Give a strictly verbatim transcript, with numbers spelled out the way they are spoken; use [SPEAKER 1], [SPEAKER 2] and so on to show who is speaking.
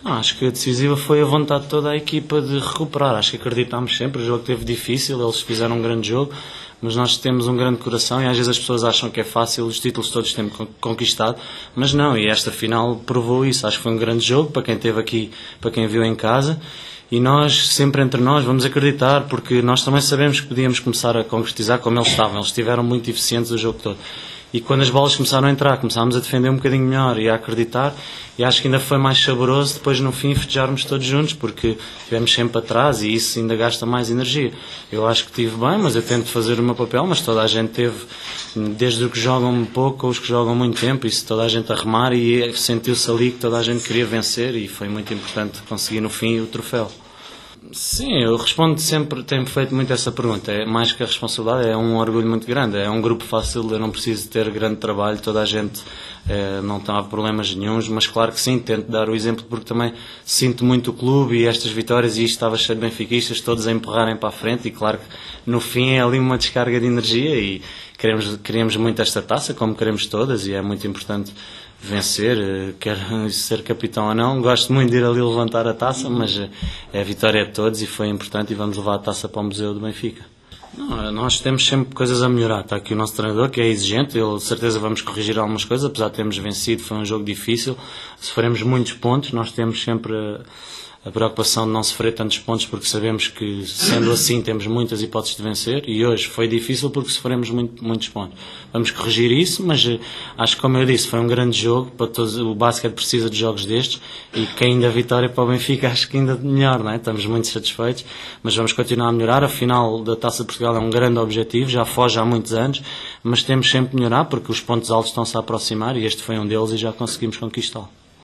[SPEAKER 1] Não, acho que a decisiva foi a vontade de toda a equipa de recuperar. Acho que acreditámos sempre, o jogo teve difícil, eles fizeram um grande jogo, mas nós temos um grande coração e às vezes as pessoas acham que é fácil, os títulos todos temos conquistado, mas não, e esta final provou isso. Acho que foi um grande jogo para quem esteve aqui, para quem viu em casa, e nós, sempre entre nós, vamos acreditar, porque nós também sabemos que podíamos começar a concretizar como eles estavam. Eles estiveram muito eficientes o jogo todo. E quando as bolas começaram a entrar, começámos a defender um bocadinho melhor e a acreditar, e acho que ainda foi mais saboroso depois no fim festejarmos todos juntos, porque estivemos sempre atrás e isso ainda gasta mais energia. Eu acho que estive bem, mas eu tento fazer o meu papel, mas toda a gente teve, desde os que jogam pouco ou os que jogam muito tempo, isso toda a gente a remar, e sentiu-se ali que toda a gente queria vencer, e foi muito importante conseguir no fim o troféu. Sim, eu respondo sempre, tenho feito muito essa pergunta. É mais que a responsabilidade, é um orgulho muito grande. É um grupo fácil, eu não preciso ter grande trabalho, toda a gente é, não tem problemas nenhuns, mas claro que sim, tento dar o exemplo porque também sinto muito o clube e estas vitórias, e isto estava cheio de benfiquistas, todos a empurrarem para a frente, e claro que no fim é ali uma descarga de energia, e queremos, queremos muito esta taça, como queremos todas, e é muito importante vencer, quer ser capitão ou não. Gosto muito de ir ali levantar a taça, mas é a vitória de todos e foi importante, e vamos levar a taça para o Museu do Benfica. Não, nós temos sempre coisas a melhorar. Está aqui o nosso treinador, que é exigente, ele de certeza vamos corrigir algumas coisas, apesar de termos vencido, foi um jogo difícil, sofremos muitos pontos, nós temos sempre a preocupação de não sofrer tantos pontos, porque sabemos que, sendo assim, temos muitas hipóteses de vencer, e hoje foi difícil porque sofremos muito, muitos pontos. Vamos corrigir isso, mas acho que, como eu disse, foi um grande jogo, para todos, o basquete precisa de jogos destes, e quem ainda vitória para o Benfica, acho que ainda melhor, não é? Estamos muito satisfeitos, mas vamos continuar a melhorar. A final da Taça de Portugal é um grande objetivo, já foge há muitos anos, mas temos sempre de melhorar, porque os pontos altos estão-se a aproximar, e este foi um deles e já conseguimos conquistá-lo.